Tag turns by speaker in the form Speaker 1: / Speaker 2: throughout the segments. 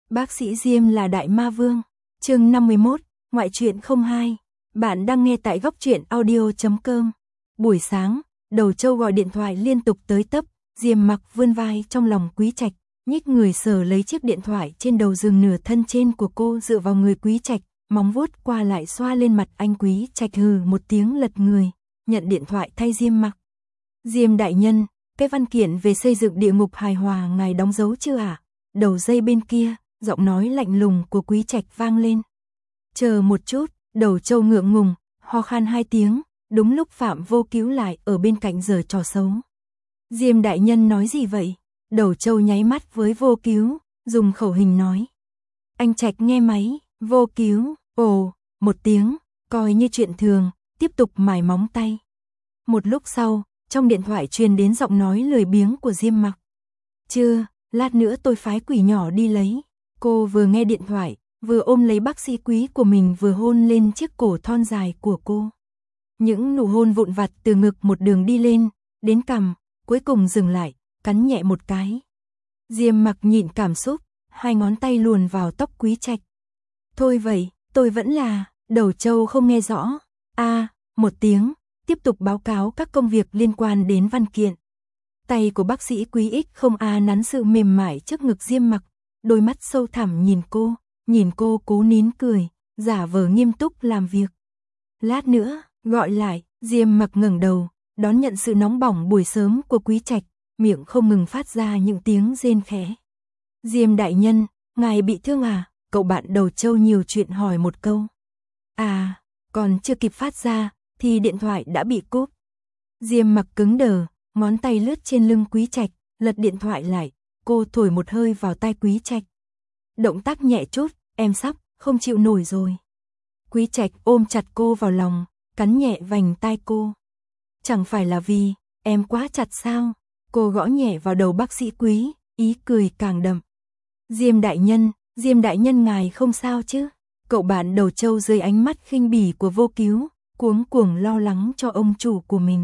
Speaker 1: Bác sĩ Diêm là đại ma vương. Chương 51, ngoại truyện 02. Bạn đang nghe tại góc truyện audio.com. Buổi sáng, Đầu Châu gọi điện thoại liên tục tới tấp, Diêm Mặc vươn vai trong lòng Quý Trạch, nhích người sờ lấy chiếc điện thoại trên đầu giường, nửa thân trên của cô dựa vào người Quý Trạch, móng vuốt qua lại xoa lên mặt anh. Quý Trạch hừ một tiếng lật người, nhận điện thoại thay Diêm Mặc. Diêm đại nhân, cái văn kiện về xây dựng địa ngục hài hòa ngài đóng dấu chưa ạ? Đầu dây bên kia, giọng nói lạnh lùng của Quý Trạch vang lên. Chờ một chút, Đầu Châu ngượng ngùng, ho khan 2 tiếng, đúng lúc Phạm Vô Cứu lại ở bên cạnh giở trò xấu. Diêm đại nhân nói gì vậy? Đầu Châu nháy mắt với Vô Cứu, dùng khẩu hình nói. Anh Trạch nghe máy, Vô Cứu, ồ, một tiếng, coi như chuyện thường, tiếp tục mài móng tay. Một lúc sau, trong điện thoại truyền đến giọng nói lười biếng của Diêm Mặc. Chưa, lát nữa tôi phái quỷ nhỏ đi lấy. Cô vừa nghe điện thoại, vừa ôm lấy bác sĩ Quý của mình, vừa hôn lên chiếc cổ thon dài của cô. Những nụ hôn vụn vặt từ ngực một đường đi lên, đến cằm, cuối cùng dừng lại, cắn nhẹ một cái. Diêm Mặc nhịn cảm xúc, 2 ngón tay luồn vào tóc Quý Trạch. Thôi vậy, tôi vẫn là, Đầu Châu không nghe rõ. Một tiếng, tiếp tục báo cáo các công việc liên quan đến văn kiện. Tay của bác sĩ Quý không nắn sự mềm mại trước ngực Diêm Mặc, đôi mắt sâu thẳm nhìn cô cố nín cười, giả vờ nghiêm túc làm việc. Lát nữa, gọi lại. Diêm Mặc ngẩng đầu, đón nhận sự nóng bỏng buổi sớm của Quý Trạch, miệng không ngừng phát ra những tiếng rên khẽ. Diêm đại nhân, ngài bị thương à? Cậu bạn Đầu Châu nhiều chuyện hỏi một câu. Còn chưa kịp phát ra, thì điện thoại đã bị cúp. Diêm Mặc cứng đờ, ngón tay lướt trên lưng Quý Trạch, lật điện thoại lại, cô thổi một hơi vào tai Quý Trạch. Động tác nhẹ chút, em sắp không chịu nổi rồi. Quý Trạch ôm chặt cô vào lòng, cắn nhẹ vành tai cô. Chẳng phải là vì em quá chặt sao? Cô gõ nhẹ vào đầu bác sĩ Quý, ý cười càng đậm. Diêm đại nhân ngài không sao chứ? Cậu bạn Đầu Châu dưới ánh mắt khinh bỉ của Vô Cứu, cuống cuồng lo lắng cho ông chủ của mình.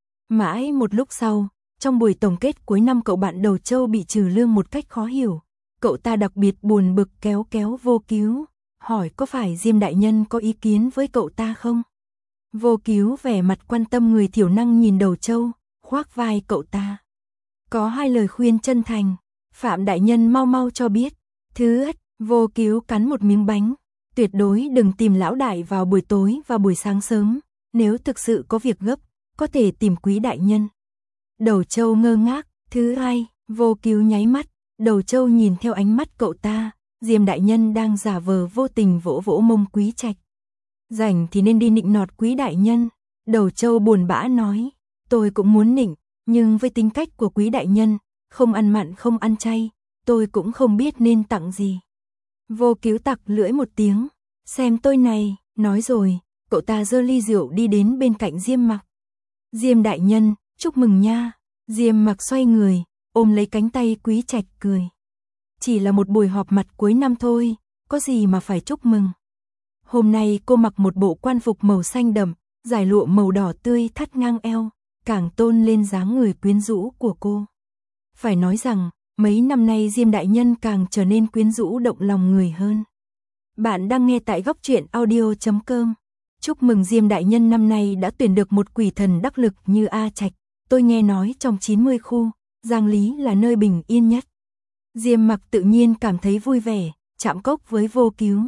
Speaker 1: Mãi một lúc sau, trong buổi tổng kết cuối năm, cậu bạn Đầu Châu bị trừ lương một cách khó hiểu. Cậu ta đặc biệt buồn bực kéo Vô Cứu, hỏi có phải Diêm đại nhân có ý kiến với cậu ta không? Vô Cứu vẻ mặt quan tâm người thiểu năng nhìn Đầu Châu, khoác vai cậu ta. Có 2 lời khuyên chân thành, Phạm đại nhân mau cho biết. Thứ nhất, Vô Cứu cắn một miếng bánh, tuyệt đối đừng tìm lão đại vào buổi tối và buổi sáng sớm, nếu thực sự có việc gấp, có thể tìm Quý đại nhân. Đầu Châu ngơ ngác. Thứ hai, Vô Cứu nháy mắt, Đầu Châu nhìn theo ánh mắt cậu ta, Diêm đại nhân đang giả vờ vô tình vỗ mông Quý Trạch. Rảnh thì nên đi nịnh nọt Quý đại nhân. Đầu Châu buồn bã nói, tôi cũng muốn nịnh, nhưng với tính cách của Quý đại nhân, không ăn mặn không ăn chay, tôi cũng không biết nên tặng gì. Vô Cứu tặc lưỡi một tiếng, xem tôi này, nói rồi, cậu ta giơ ly rượu đi đến bên cạnh Diêm Mặc. Diêm đại nhân, chúc mừng nha. Diêm Mặc xoay người, ôm lấy cánh tay Quý Trạch cười. Chỉ là một buổi họp mặt cuối năm thôi, có gì mà phải chúc mừng. Hôm nay cô mặc một bộ quan phục màu xanh đậm, dải lụa màu đỏ tươi thắt ngang eo, càng tôn lên dáng người quyến rũ của cô. Phải nói rằng, mấy năm nay Diêm đại nhân càng trở nên quyến rũ động lòng người hơn. Bạn đang nghe tại góc truyện audio.com. Chúc mừng Diêm đại nhân năm nay đã tuyển được một quỷ thần đắc lực như A Trạch. Tôi nghe nói trong 90 khu, Giang Lý là nơi bình yên nhất. Diêm Mặc tự nhiên cảm thấy vui vẻ, chạm cốc với Vô Cứu.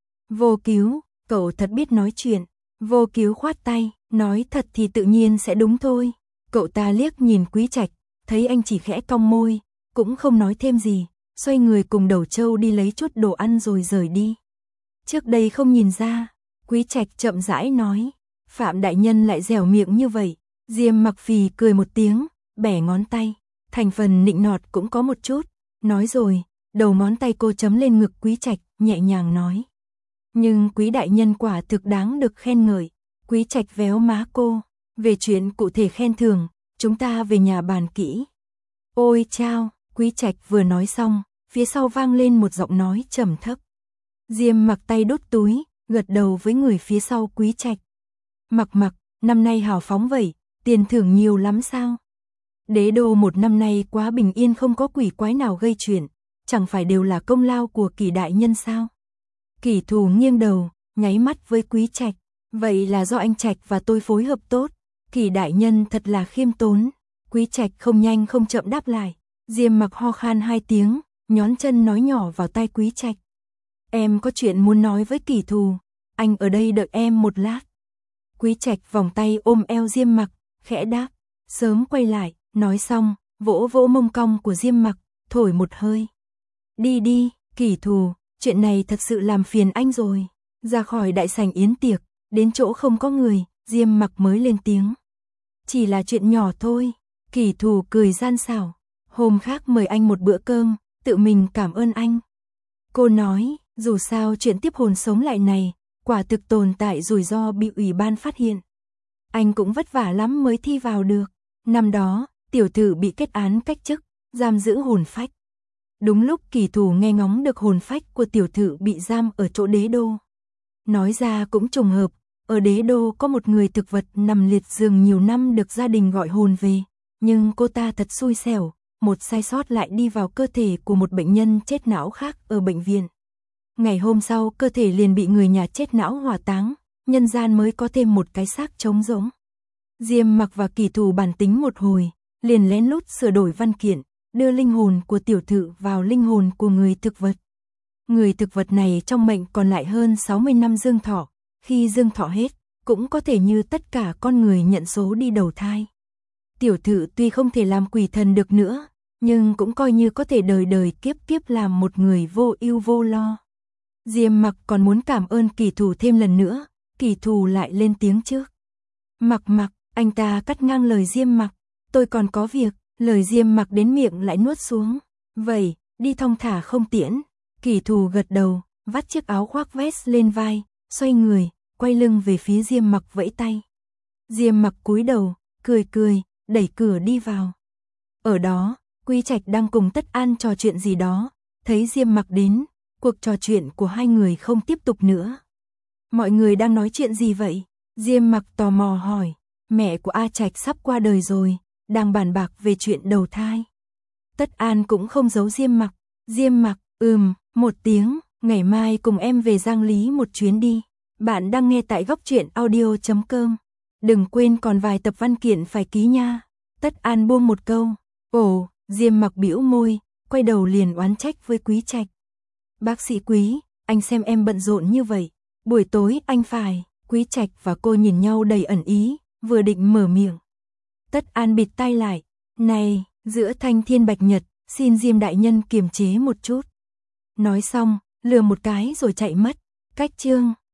Speaker 1: Vô Cứu, cậu thật biết nói chuyện. Vô Cứu khoát tay, nói thật thì tự nhiên sẽ đúng thôi. Cậu ta liếc nhìn Quý Trạch, thấy anh chỉ khẽ cong môi, cũng không nói thêm gì, xoay người cùng Đầu Châu đi lấy chút đồ ăn rồi rời đi. Trước đây không nhìn ra, Quý Trạch chậm rãi nói, Phạm đại nhân lại dẻo miệng như vậy. Diêm Mặc phì cười một tiếng, bẻ ngón tay, thành phần nịnh nọt cũng có một chút. Nói rồi, đầu ngón tay cô chấm lên ngực Quý Trạch, nhẹ nhàng nói. Nhưng Quý đại nhân quả thực đáng được khen ngợi. Quý Trạch véo má cô, về chuyện cụ thể khen thưởng, chúng ta về nhà bàn kỹ. Ôi chao, Quý Trạch vừa nói xong, phía sau vang lên một giọng nói trầm thấp. Diêm Mặc tay đút túi, gật đầu với người phía sau Quý Trạch. Mặc, năm nay hào phóng vậy, tiền thưởng nhiều lắm sao? Đế đô một năm nay quá bình yên, không có quỷ quái nào gây chuyện, chẳng phải đều là công lao của Kỷ đại nhân sao? Kỷ Thù nghiêng đầu, nháy mắt với Quý Trạch, vậy là do anh Trạch và tôi phối hợp tốt. Kỷ đại nhân thật là khiêm tốn. Quý Trạch không nhanh không chậm đáp lại. Diêm Mặc ho khan 2 tiếng, nhón chân nói nhỏ vào tai Quý Trạch. Em có chuyện muốn nói với Kỷ Thù, anh ở đây đợi em một lát. Quý Trạch vòng tay ôm eo Diêm Mặc, khẽ đáp, sớm quay lại, nói xong, vỗ vỗ mông cong của Diêm Mặc, thổi một hơi. Đi đi, Kỷ Thù, chuyện này thật sự làm phiền anh rồi. Ra khỏi đại sảnh yến tiệc, đến chỗ không có người, Diêm Mặc mới lên tiếng. Chỉ là chuyện nhỏ thôi. Kỷ Thù cười gian xảo. Hôm khác mời anh một bữa cơm, tự mình cảm ơn anh. Cô nói, dù sao chuyện tiếp hồn sống lại này, quả thực tồn tại rủi ro bị ủy ban phát hiện. Anh cũng vất vả lắm mới thi vào được. Năm đó, tiểu tử bị kết án cách chức, giam giữ hồn phách. Đúng lúc Kỷ Thù nghe ngóng được hồn phách của tiểu tử bị giam ở chỗ Đế Đô. Nói ra cũng trùng hợp, ở Đế Đô có một người thực vật nằm liệt giường nhiều năm được gia đình gọi hồn về. Nhưng cô ta thật xui xẻo, một sai sót lại đi vào cơ thể của một bệnh nhân chết não khác ở bệnh viện. Ngày hôm sau cơ thể liền bị người nhà chết não hỏa táng, nhân gian mới có thêm một cái xác trống rỗng. Diêm Mặc và Kỷ Thù bàn tính một hồi, liền lén lút sửa đổi văn kiện, đưa linh hồn của tiểu thự vào linh hồn của người thực vật. Người thực vật này trong mệnh còn lại hơn 60 năm dương thọ, khi dương thọ hết, cũng có thể như tất cả con người nhận số đi đầu thai. Tiểu thự tuy không thể làm quỷ thần được nữa, nhưng cũng coi như có thể đời đời kiếp kiếp làm một người vô ưu vô lo. Diêm Mặc còn muốn cảm ơn Kỷ Thù thêm lần nữa, Kỷ Thù lại lên tiếng trước. Mặc, anh ta cắt ngang lời Diêm Mặc, tôi còn có việc, lời Diêm Mặc đến miệng lại nuốt xuống. Vậy, đi thong thả không tiễn. Kỷ Thù gật đầu, vắt chiếc áo khoác vest lên vai, xoay người, quay lưng về phía Diêm Mặc vẫy tay. Diêm Mặc cúi đầu, cười, đẩy cửa đi vào. Ở đó, Quý Trạch đang cùng Tất An trò chuyện gì đó, thấy Diêm Mặc đến, cuộc trò chuyện của hai người không tiếp tục nữa. Mọi người đang nói chuyện gì vậy? Diêm Mặc tò mò hỏi. Mẹ của A Trạch sắp qua đời rồi, đang bàn bạc về chuyện đầu thai. Tất An cũng không giấu Diêm Mặc. Diêm Mặc, một tiếng, ngày mai cùng em về Giang Lý một chuyến đi. Bạn đang nghe tại Góc Truyện Audio.com. Đừng quên còn vài tập văn kiện phải ký nha. Tất An buông một câu. Ồ, Diêm Mặc bĩu môi, quay đầu liền oán trách với Quý Trạch. Bác sĩ Quý, anh xem em bận rộn như vậy. Buổi tối anh phải. Quý Trạch và cô nhìn nhau đầy ẩn ý, vừa định mở miệng. Tất An bịt tai lại. Này, giữa thanh thiên bạch nhật, xin Diêm đại nhân kiềm chế một chút. Nói xong, lừa một cái rồi chạy mất. Cách chương